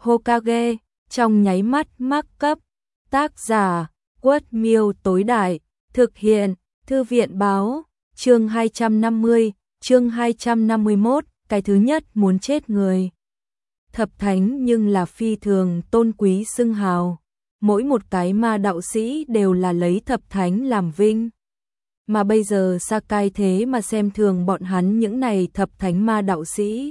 Hokage, trong nháy mắt mắc cấp. Tác giả, Quất Miêu tối đại, thực hiện, Thư viện báo, chương 250, chương 251, cái thứ nhất muốn chết người. Thập thánh nhưng là phi thường tôn quý xưng hào, mỗi một cái ma đạo sĩ đều là lấy thập thánh làm vinh. Mà bây giờ Sakai thế mà xem thường bọn hắn những này thập thánh ma đạo sĩ.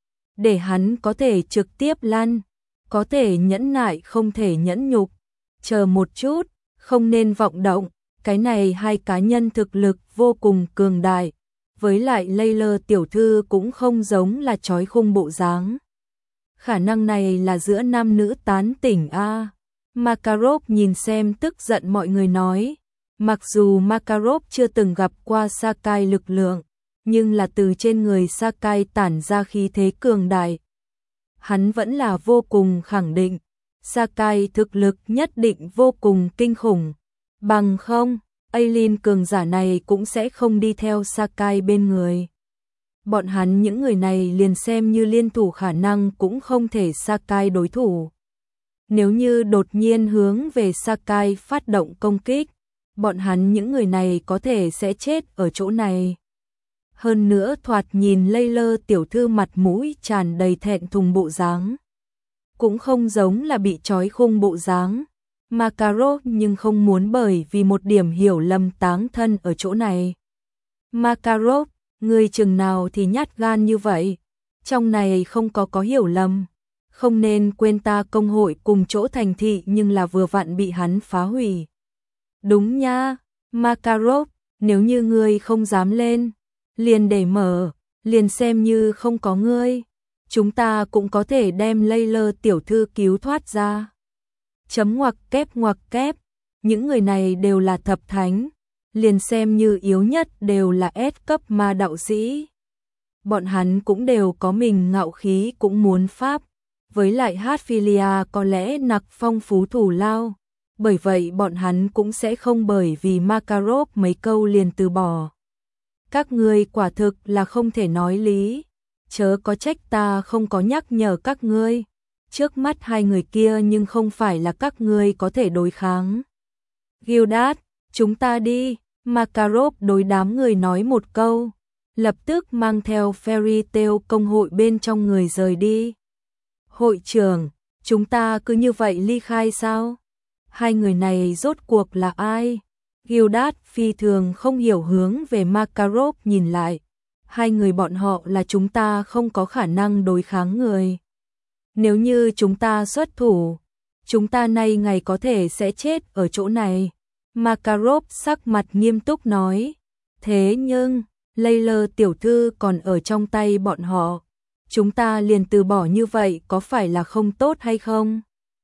Để hắn có thể trực tiếp lăn, có thể nhẫn nại không thể nhẫn nhục. Chờ một chút, không nên vọng động, cái này hai cá nhân thực lực vô cùng cường đại. Với lại Layla tiểu thư cũng không giống là trói khung bộ dáng. Khả năng này là giữa nam nữ tán tỉnh a. Makarov nhìn xem tức giận mọi người nói. Mặc dù Makarov chưa từng gặp qua Sakai lực lượng, nhưng là từ trên người Sakai tản ra khí thế cường đại. Hắn vẫn là vô cùng khẳng định, Sakai thực lực nhất định vô cùng kinh khủng. Bằng không, Aileen cường giả này cũng sẽ không đi theo Sakai bên người. Bọn hắn những người này liền xem như liên thủ khả năng cũng không thể Sakai đối thủ. Nếu như đột nhiên hướng về Sakai phát động công kích, bọn hắn những người này có thể sẽ chết ở chỗ này. Hơn nữa thoạt nhìn Layla tiểu thư mặt mũi tràn đầy thẹn thùng bộ dáng. Cũng không giống là bị trói khung bộ dáng. Makarov nhưng không muốn bởi vì một điểm hiểu lầm táng thân ở chỗ này. Makarov, người chừng nào thì nhát gan như vậy? Trong này không có hiểu lầm. Không nên quên ta công hội cùng chỗ thành thị nhưng là vừa vặn bị hắn phá hủy. Đúng nha, Makarov, nếu như ngươi không dám lên, liền để mở, liền xem như không có ngươi. Chúng ta cũng có thể đem Layla tiểu thư cứu thoát ra. Chấm ngoặc kép, những người này đều là thập thánh, liền xem như yếu nhất đều là S cấp ma đạo sĩ. Bọn hắn cũng đều có mình ngạo khí cũng muốn pháp, với lại Hatfilia có lẽ nặc phong phú thủ lao, bởi vậy bọn hắn cũng sẽ không bởi vì Makarov mấy câu liền từ bỏ. Các ngươi quả thực là không thể nói lý, chớ có trách ta không có nhắc nhở các ngươi. Trước mắt hai người kia nhưng không phải là các ngươi có thể đối kháng. Gildas, chúng ta đi, Makarov đối đám người nói một câu, lập tức mang theo Fairy Tail công hội bên trong người rời đi. Hội trưởng, chúng ta cứ như vậy ly khai sao? Hai người này rốt cuộc là ai? Gildas phi thường không hiểu hướng về Makarov nhìn lại. Hai người bọn họ là chúng ta không có khả năng đối kháng người. Nếu như chúng ta xuất thủ, chúng ta nay ngày có thể sẽ chết ở chỗ này. Makarov sắc mặt nghiêm túc nói. Thế nhưng, Layla tiểu thư còn ở trong tay bọn họ. Chúng ta liền từ bỏ như vậy có phải là không tốt hay không?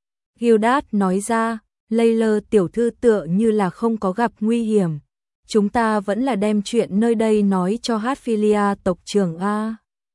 Gildas nói ra, Layla tiểu thư tựa như là không có gặp nguy hiểm. Chúng ta vẫn là đem chuyện nơi đây nói cho Hatfilia tộc trưởng A.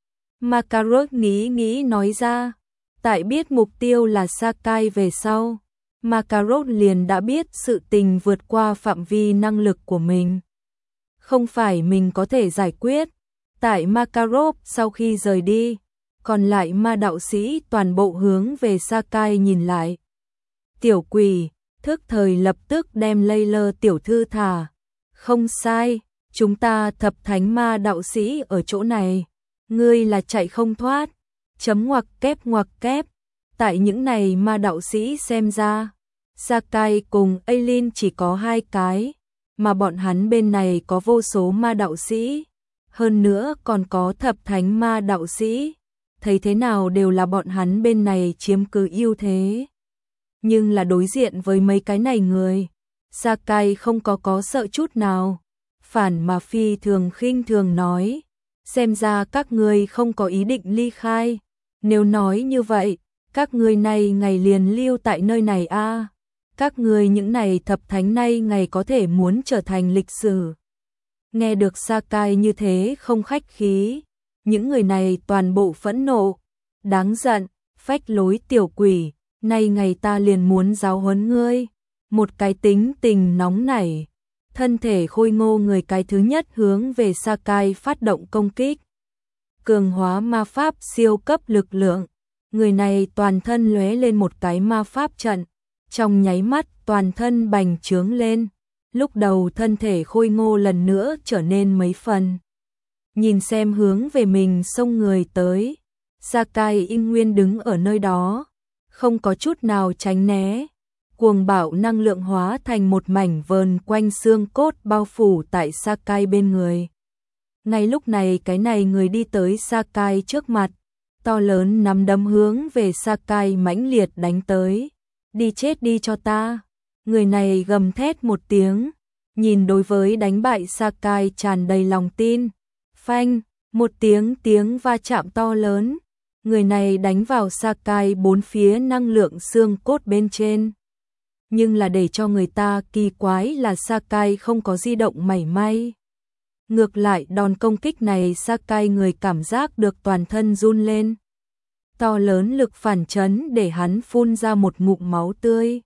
Makarov nghĩ nói ra. Tại biết mục tiêu là Sakai về sau, Makarov liền đã biết sự tình vượt qua phạm vi năng lực của mình. Không phải mình có thể giải quyết. Tại Makarov sau khi rời đi, còn lại ma đạo sĩ toàn bộ hướng về Sakai nhìn lại. Tiểu quỷ, thức thời lập tức đem Layla tiểu thư thả. Không sai, chúng ta thập thánh ma đạo sĩ ở chỗ này. Ngươi là chạy không thoát. Chấm ngoặc kép, tại những này ma đạo sĩ xem ra, Sakai cùng Aileen chỉ có hai cái, mà bọn hắn bên này có vô số ma đạo sĩ, hơn nữa còn có thập thánh ma đạo sĩ, thấy thế nào đều là bọn hắn bên này chiếm cứ ưu thế. Nhưng là đối diện với mấy cái này người, Sakai không có sợ chút nào, phản mà phi thường khinh thường nói, xem ra các ngươi không có ý định ly khai. Nếu nói như vậy, các ngươi này ngày liền lưu tại nơi này a. Các ngươi những này thập thánh này ngày có thể muốn trở thành lịch sử. Nghe được Sakai như thế không khách khí, những người này toàn bộ phẫn nộ, đáng giận, phách lối tiểu quỷ, nay ngày ta liền muốn giáo huấn ngươi. Một cái tính tình nóng nảy, thân thể khôi ngô người cái thứ nhất hướng về Sakai phát động công kích. Cường hóa ma pháp siêu cấp lực lượng, Người này toàn thân lóe lên một cái ma pháp trận, trong nháy mắt toàn thân bành trướng lên, lúc đầu thân thể khôi ngô lần nữa trở nên mấy phần. Nhìn xem hướng về mình xông người tới, Sakai Y Nguyên đứng ở nơi đó, không có chút nào tránh né. Cuồng bạo năng lượng hóa thành một mảnh vờn quanh xương cốt bao phủ tại Sakai bên người. Ngay lúc này cái này người đi tới Sakai trước mặt, to lớn nắm đấm hướng về Sakai mãnh liệt đánh tới. Đi chết đi cho ta. Người này gầm thét một tiếng, nhìn đối với đánh bại Sakai tràn đầy lòng tin. Phanh, một tiếng va chạm to lớn. Người này đánh vào Sakai bốn phía năng lượng xương cốt bên trên. Nhưng là để cho người ta kỳ quái là Sakai không có di động mảy may. Ngược lại đòn công kích này Sakai người cảm giác được toàn thân run lên. To lớn lực phản chấn để hắn phun ra một ngụm máu tươi.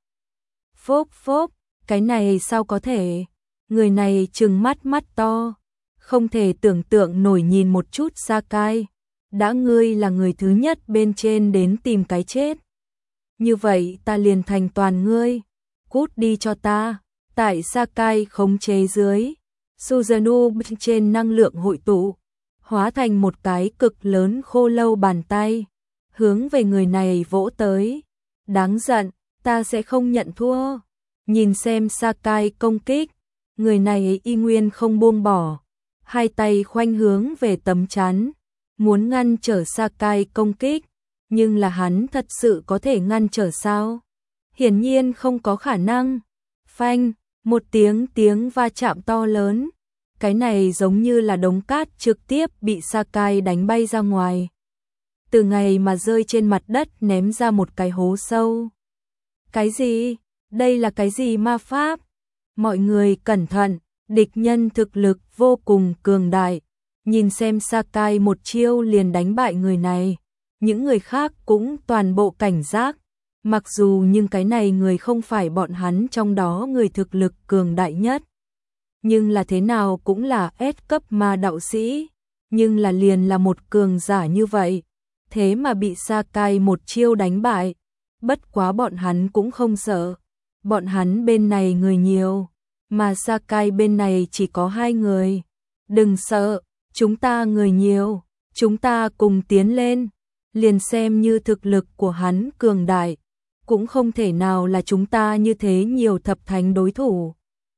Phốp phốp, cái này sao có thể? Người này trừng mắt to, không thể tưởng tượng nổi nhìn một chút Sakai. Đã ngươi là người thứ nhất bên trên đến tìm cái chết. Như vậy ta liền thành toàn ngươi. Cút đi cho ta. Tại Sakai khống chế dưới, Susanoo trên năng lượng hội tụ, hóa thành một cái cực lớn khô lâu bàn tay, hướng về người này vỗ tới. Đáng giận, ta sẽ không nhận thua. Nhìn xem Sakai công kích, người này y nguyên không buông bỏ, hai tay khoanh hướng về tấm chắn, muốn ngăn trở Sakai công kích, nhưng là hắn thật sự có thể ngăn trở sao? Hiển nhiên không có khả năng. Phanh, một tiếng va chạm to lớn. Cái này giống như là đống cát trực tiếp bị Sakai đánh bay ra ngoài. Từ ngày mà rơi trên mặt đất ném ra một cái hố sâu. Cái gì? Đây là cái gì ma pháp? Mọi người cẩn thận, địch nhân thực lực vô cùng cường đại. Nhìn xem Sakai một chiêu liền đánh bại người này. Những người khác cũng toàn bộ cảnh giác. Mặc dù nhưng cái này người không phải bọn hắn trong đó người thực lực cường đại nhất. Nhưng là thế nào cũng là S cấp ma đạo sĩ. Nhưng là liền là một cường giả như vậy. Thế mà bị Sakai một chiêu đánh bại. Bất quá bọn hắn cũng không sợ. Bọn hắn bên này người nhiều. Mà Sakai bên này chỉ có 2 người. Đừng sợ, chúng ta người nhiều. Chúng ta cùng tiến lên. Liền xem như thực lực của hắn cường đại. Cũng không thể nào là chúng ta như thế nhiều thập thánh đối thủ.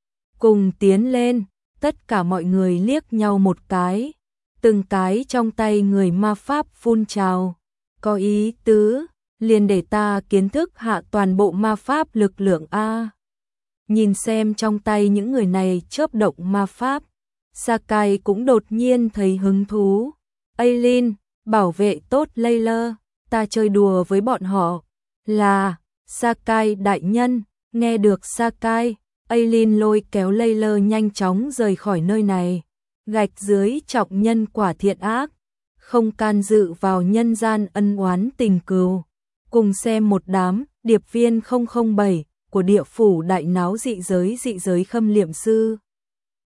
Cùng tiến lên, tất cả mọi người liếc nhau một cái. Từng cái trong tay người ma pháp phun trào. Có ý tứ, liền để ta kiến thức hạ toàn bộ ma pháp lực lượng A. Nhìn xem trong tay những người này chớp động ma pháp. Sakai cũng đột nhiên thấy hứng thú. Aileen, bảo vệ tốt Layla, ta chơi đùa với bọn họ. Là, Sakai đại nhân, nghe được Sakai, Aileen lôi kéo Layla nhanh chóng rời khỏi nơi này. Gạch dưới trọng nhân quả thiện ác, không can dự vào nhân gian ân oán tình cừu. Cùng xem một đám điệp viên 007 của địa phủ đại náo dị giới khâm liệm sư.